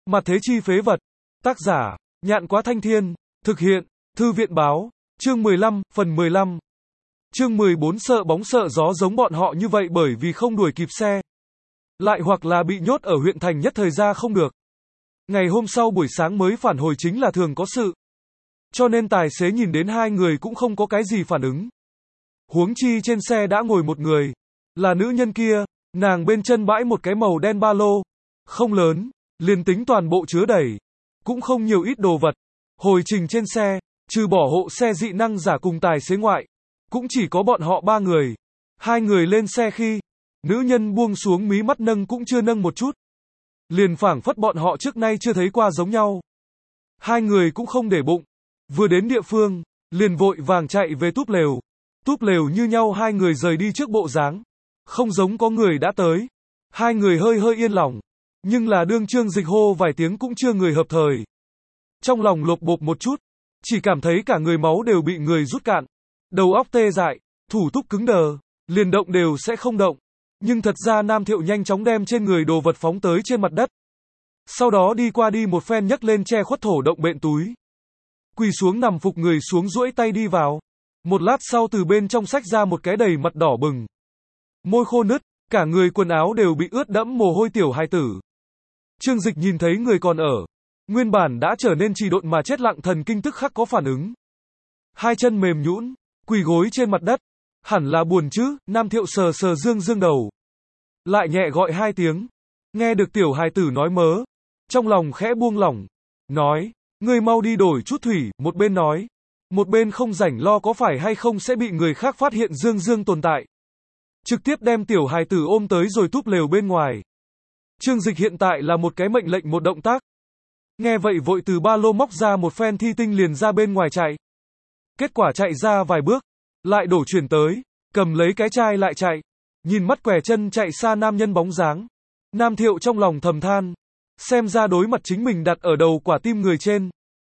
Mặt thế chi phế vật. Tác giả, Nhạn Quá Thanh Thiên. Thực hiện, Thư viện Báo. Chương 15, phần 15. Chương 14 sợ bóng sợ gió giống bọn họ như vậy bởi vì không đuổi kịp xe. Lại hoặc là bị nhốt ở huyện thành nhất thời ra không được. Ngày hôm sau buổi sáng mới phản hồi chính là thường có sự. Cho nên tài xế nhìn đến hai người cũng không có cái gì phản ứng. Huống chi trên xe đã ngồi một người. Là nữ nhân kia, nàng bên chân bãi một cái màu đen ba lô. Không lớn, liền tính toàn bộ chứa đầy. Cũng không nhiều ít đồ vật. Hồi trình trên xe, trừ bỏ hộ xe dị năng giả cùng tài xế ngoại. Cũng chỉ có bọn họ ba người. Hai người lên xe khi, nữ nhân buông xuống mí mắt nâng cũng chưa nâng một chút. Liền phảng phất bọn họ trước nay chưa thấy qua giống nhau. Hai người cũng không để bụng. Vừa đến địa phương, liền vội vàng chạy về túp lều. Túp lều như nhau hai người rời đi trước bộ dáng. Không giống có người đã tới. Hai người hơi hơi yên lòng. Nhưng là đương Trương Dịch hô vài tiếng cũng chưa người hợp thời. Trong lòng lộp bộp một chút. Chỉ cảm thấy cả người máu đều bị người rút cạn. Đầu óc tê dại, thủ túc cứng đờ, liền động đều sẽ không động. Nhưng thật ra Nam Thiệu nhanh chóng đem trên người đồ vật phóng tới trên mặt đất. Sau đó đi qua đi một phen nhấc lên che khuất thổ động bện túi. Quỳ xuống nằm phục người xuống duỗi tay đi vào. Một lát sau từ bên trong xách ra một cái đầy mặt đỏ bừng. Môi khô nứt, cả người quần áo đều bị ướt đẫm mồ hôi tiểu hài tử. Trương Dịch nhìn thấy người còn ở. Nguyên bản đã trở nên trì độn mà chết lặng thần kinh tức khắc có phản ứng. Hai chân mềm nhũn, quỳ gối trên mặt đất. Hẳn là buồn chứ, Nam Thiệu sờ sờ dương đầu. Lại nhẹ gọi hai tiếng. Nghe được tiểu hài tử nói mớ. Trong lòng khẽ buông lỏng. Nói, ngươi mau đi đổi chút thủy, một bên nói. Một bên không rảnh lo có phải hay không sẽ bị người khác phát hiện dương tồn tại. Trực tiếp đem tiểu hài tử ôm tới rồi túp lều bên ngoài. Trương Dịch hiện tại là một cái mệnh lệnh một động tác. Nghe vậy vội từ ba lô móc ra một phen thi tinh liền ra bên ngoài chạy. Kết quả chạy ra vài bước. Lại đổ chuyển tới. Cầm lấy cái chai lại chạy. Nhìn mắt quẻ chân chạy xa nam nhân bóng dáng. Nam Thiệu trong lòng thầm than. Xem ra đối mặt chính mình đặt ở đầu quả tim người trên.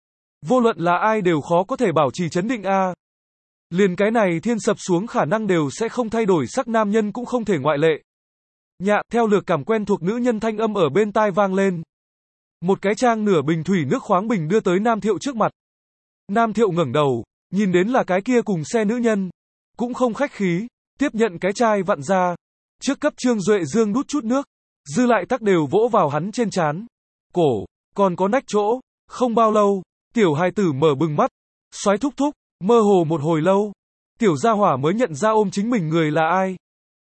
Vô luận là ai đều khó có thể bảo trì chấn định a. Liền cái này thiên sập xuống khả năng đều sẽ không thay đổi sắc nam nhân cũng không thể ngoại lệ. Nhạ, theo lược cảm quen thuộc nữ nhân thanh âm ở bên tai vang lên. Một cái trang nửa bình thủy nước khoáng bình đưa tới Nam Thiệu trước mặt. Nam Thiệu ngẩng đầu, nhìn đến là cái kia cùng xe nữ nhân. Cũng không khách khí, tiếp nhận cái chai vặn ra. Trước cấp Trương Duệ Dương đút chút nước. Dư lại tắc đều vỗ vào hắn trên trán. Cổ, còn có nách chỗ. Không bao lâu, tiểu hài tử mở bừng mắt. Xoáy thúc thúc, mơ hồ một hồi lâu. Tiểu gia hỏa mới nhận ra ôm chính mình người là ai.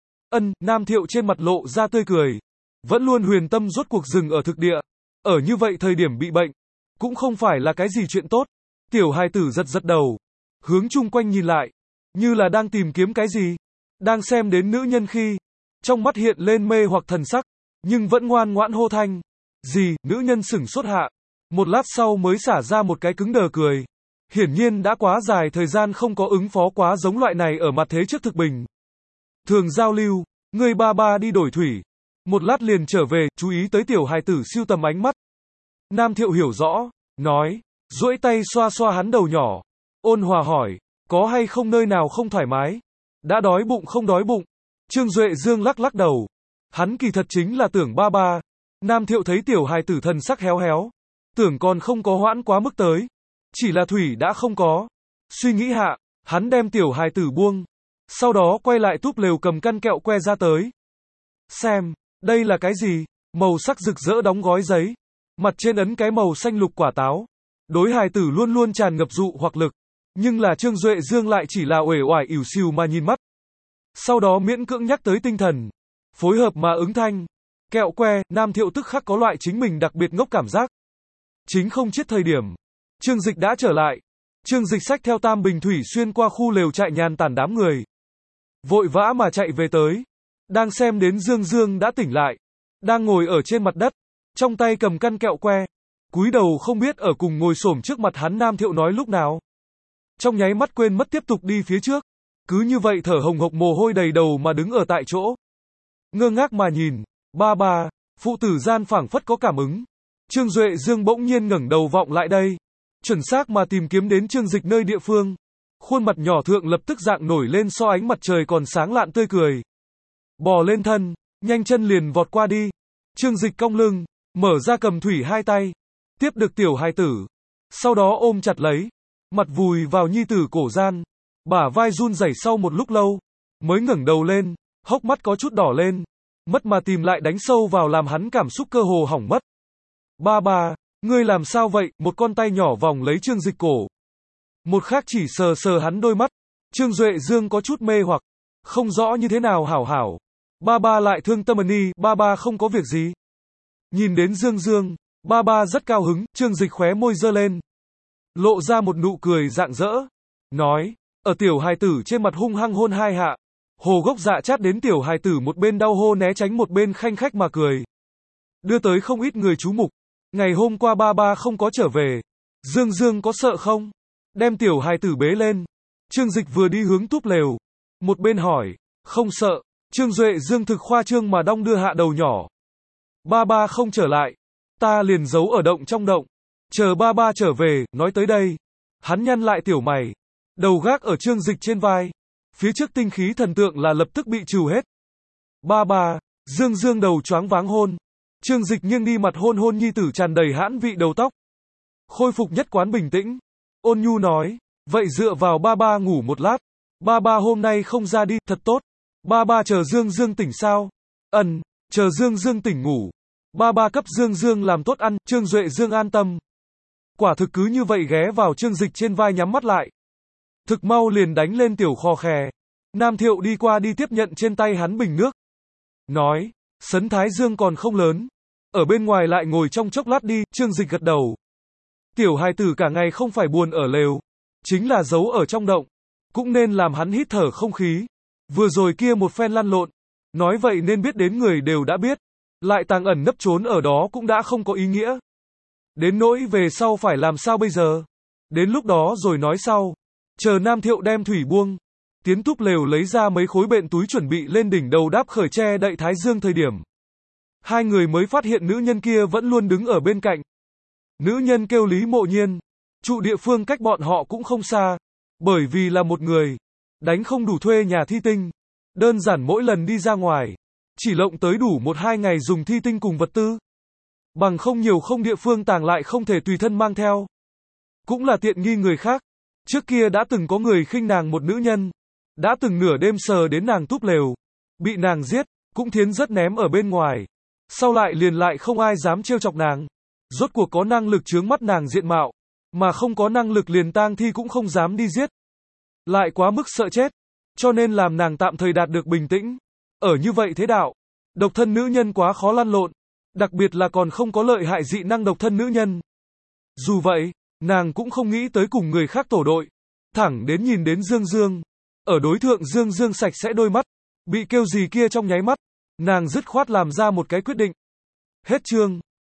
Nam Thiệu trên mặt lộ ra tươi cười. Vẫn luôn huyền tâm rốt cuộc dừng ở thực địa. Ở như vậy thời điểm bị bệnh. Cũng không phải là cái gì chuyện tốt. Tiểu hài tử giật đầu. Hướng chung quanh nhìn lại. Như là đang tìm kiếm cái gì. Đang xem đến nữ nhân khi. Trong mắt hiện lên mê hoặc thần sắc. Nhưng vẫn ngoan ngoãn hô thanh. Gì, nữ nhân sửng sốt hạ. Một lát sau mới xả ra một cái cứng đờ cười. Hiển nhiên đã quá dài thời gian không có ứng phó quá giống loại này ở mặt thế trước thực bình. Thường giao lưu, ngươi ba đi đổi thủy. Một lát liền trở về, chú ý tới tiểu hài tử siêu tầm ánh mắt. Nam Thiệu hiểu rõ, nói, duỗi tay xoa xoa hắn đầu nhỏ. Ôn hòa hỏi, có hay không nơi nào không thoải mái? Đã đói bụng không đói bụng? Trương Duệ Dương lắc đầu. Hắn kỳ thật chính là tưởng ba. Nam Thiệu thấy tiểu hài tử thần sắc héo. Tưởng còn không có hoãn quá mức tới. Chỉ là thủy đã không có. Suy nghĩ hạ, hắn đem tiểu hài tử buông. Sau đó quay lại túp lều cầm căn kẹo que ra tới. Xem, đây là cái gì? Màu sắc rực rỡ đóng gói giấy. Mặt trên ấn cái màu xanh lục quả táo. Đối hài tử luôn luôn tràn ngập dụ hoặc lực. Nhưng là Trương Duệ Dương lại chỉ là uể oải ỉu xìu mà nhìn mắt. Sau đó miễn cưỡng nhắc tới tinh thần. Phối hợp mà ứng thanh. Kẹo que, Nam Thiệu tức khắc có loại chính mình đặc biệt ngốc cảm giác. Chính không chết thời điểm. Trương Dịch đã trở lại. Trương Dịch xách theo tam bình thủy xuyên qua khu lều trại nhàn tản đám người. Vội vã mà chạy về tới. Đang xem đến Dương đã tỉnh lại. Đang ngồi ở trên mặt đất. Trong tay cầm căn kẹo que. Cúi đầu không biết ở cùng ngồi xổm trước mặt hắn Nam Thiệu nói lúc nào. Trong nháy mắt quên mất tiếp tục đi phía trước. Cứ như vậy thở hồng hộc mồ hôi đầy đầu mà đứng ở tại chỗ. Ngơ ngác mà nhìn. Ba, phụ tử gian phảng phất có cảm ứng. Trương Duệ Dương bỗng nhiên ngẩng đầu vọng lại đây. Chuẩn xác mà tìm kiếm đến Trương Dịch nơi địa phương. Khuôn mặt nhỏ thượng lập tức dạng nổi lên so ánh mặt trời còn sáng lạn tươi cười. Bò lên thân, nhanh chân liền vọt qua đi. Trương Dịch cong lưng, mở ra cầm thủy hai tay, tiếp được tiểu hài tử, sau đó ôm chặt lấy, mặt vùi vào nhi tử cổ gian, bả vai run rẩy sau một lúc lâu, mới ngẩng đầu lên, hốc mắt có chút đỏ lên, mất mà tìm lại đánh sâu vào làm hắn cảm xúc cơ hồ hỏng mất. Ba ba, ngươi làm sao vậy? Một con tay nhỏ vòng lấy Trương Dịch cổ. Một khác chỉ sờ sờ hắn đôi mắt. Trương Duệ Dương có chút mê hoặc, không rõ như thế nào hảo hảo. Ba ba lại thương tâm ni, ba ba không có việc gì. Nhìn đến Dương Dương, ba ba rất cao hứng, Trương Dịch khóe môi giơ lên. Lộ ra một nụ cười rạng rỡ. Nói, ở tiểu hài tử trên mặt hung hăng hôn hai hạ. Hồ gốc dạ chát đến tiểu hài tử một bên đau hô né tránh một bên khanh khách mà cười. Đưa tới không ít người chú mục. Ngày hôm qua ba ba không có trở về. Dương Dương có sợ không? Đem tiểu hài tử bế lên. Trương Dịch vừa đi hướng túp lều. Một bên hỏi, không sợ. Trương Duệ Dương thực khoa trương mà đong đưa hạ đầu nhỏ. Ba ba không trở lại. Ta liền giấu ở động trong động. Chờ ba ba trở về, nói tới đây. Hắn nhăn lại tiểu mày. Đầu gác ở Trương Dịch trên vai. Phía trước tinh khí thần tượng là lập tức bị trừ hết. Ba ba, Dương Dương đầu choáng váng hôn. Trương Dịch nghiêng đi mặt hôn hôn nhi tử tràn đầy hãn vị đầu tóc. Khôi phục nhất quán bình tĩnh. Ôn nhu nói, vậy dựa vào ba ba ngủ một lát. Ba ba hôm nay không ra đi, thật tốt. Ba ba chờ Dương Dương tỉnh sao? Chờ Dương Dương tỉnh ngủ. Ba ba cấp Dương Dương làm tốt ăn, Trương Duệ Dương an tâm. Quả thực cứ như vậy ghé vào Trương Dịch trên vai nhắm mắt lại. Thực mau liền đánh lên tiểu khò khè. Nam Thiệu đi qua đi tiếp nhận trên tay hắn bình nước. Nói, sấn Thái Dương còn không lớn. Ở bên ngoài lại ngồi trong chốc lát đi, Trương Dịch gật đầu. Tiểu hài tử cả ngày không phải buồn ở lều. Chính là giấu ở trong động. Cũng nên làm hắn hít thở không khí. Vừa rồi kia một phen lăn lộn. Nói vậy nên biết đến người đều đã biết. Lại tàng ẩn nấp trốn ở đó cũng đã không có ý nghĩa. Đến nỗi về sau phải làm sao bây giờ? Đến lúc đó rồi nói sau. Chờ Nam Thiệu đem thủy buông. Tiến túp lều lấy ra mấy khối bện túi chuẩn bị lên đỉnh đầu đáp khởi che đậy Thái Dương thời điểm. Hai người mới phát hiện nữ nhân kia vẫn luôn đứng ở bên cạnh. Nữ nhân kêu Lý Mộ Nhiên. Trụ địa phương cách bọn họ cũng không xa. Bởi vì là một người. Đánh không đủ thuê nhà thi tinh. Đơn giản mỗi lần đi ra ngoài. Chỉ lộng tới đủ 1-2 ngày dùng thi tinh cùng vật tư. Bằng không nhiều không địa phương tàng lại không thể tùy thân mang theo. Cũng là tiện nghi người khác. Trước kia đã từng có người khinh nàng một nữ nhân. Đã từng nửa đêm sờ đến nàng túp lều. Bị nàng giết, cũng thiến rất ném ở bên ngoài. Sau lại liền lại không ai dám trêu chọc nàng. Rốt cuộc có năng lực chướng mắt nàng diện mạo. Mà không có năng lực liền tang thi cũng không dám đi giết. Lại quá mức sợ chết. Cho nên làm nàng tạm thời đạt được bình tĩnh. Ở như vậy thế đạo. Độc thân nữ nhân quá khó lăn lộn. Đặc biệt là còn không có lợi hại dị năng độc thân nữ nhân. Dù vậy, nàng cũng không nghĩ tới cùng người khác tổ đội. Thẳng đến nhìn đến Dương Dương. Ở đối thượng Dương Dương sạch sẽ đôi mắt. Bị kêu gì kia trong nháy mắt. Nàng dứt khoát làm ra một cái quyết định. Hết chương.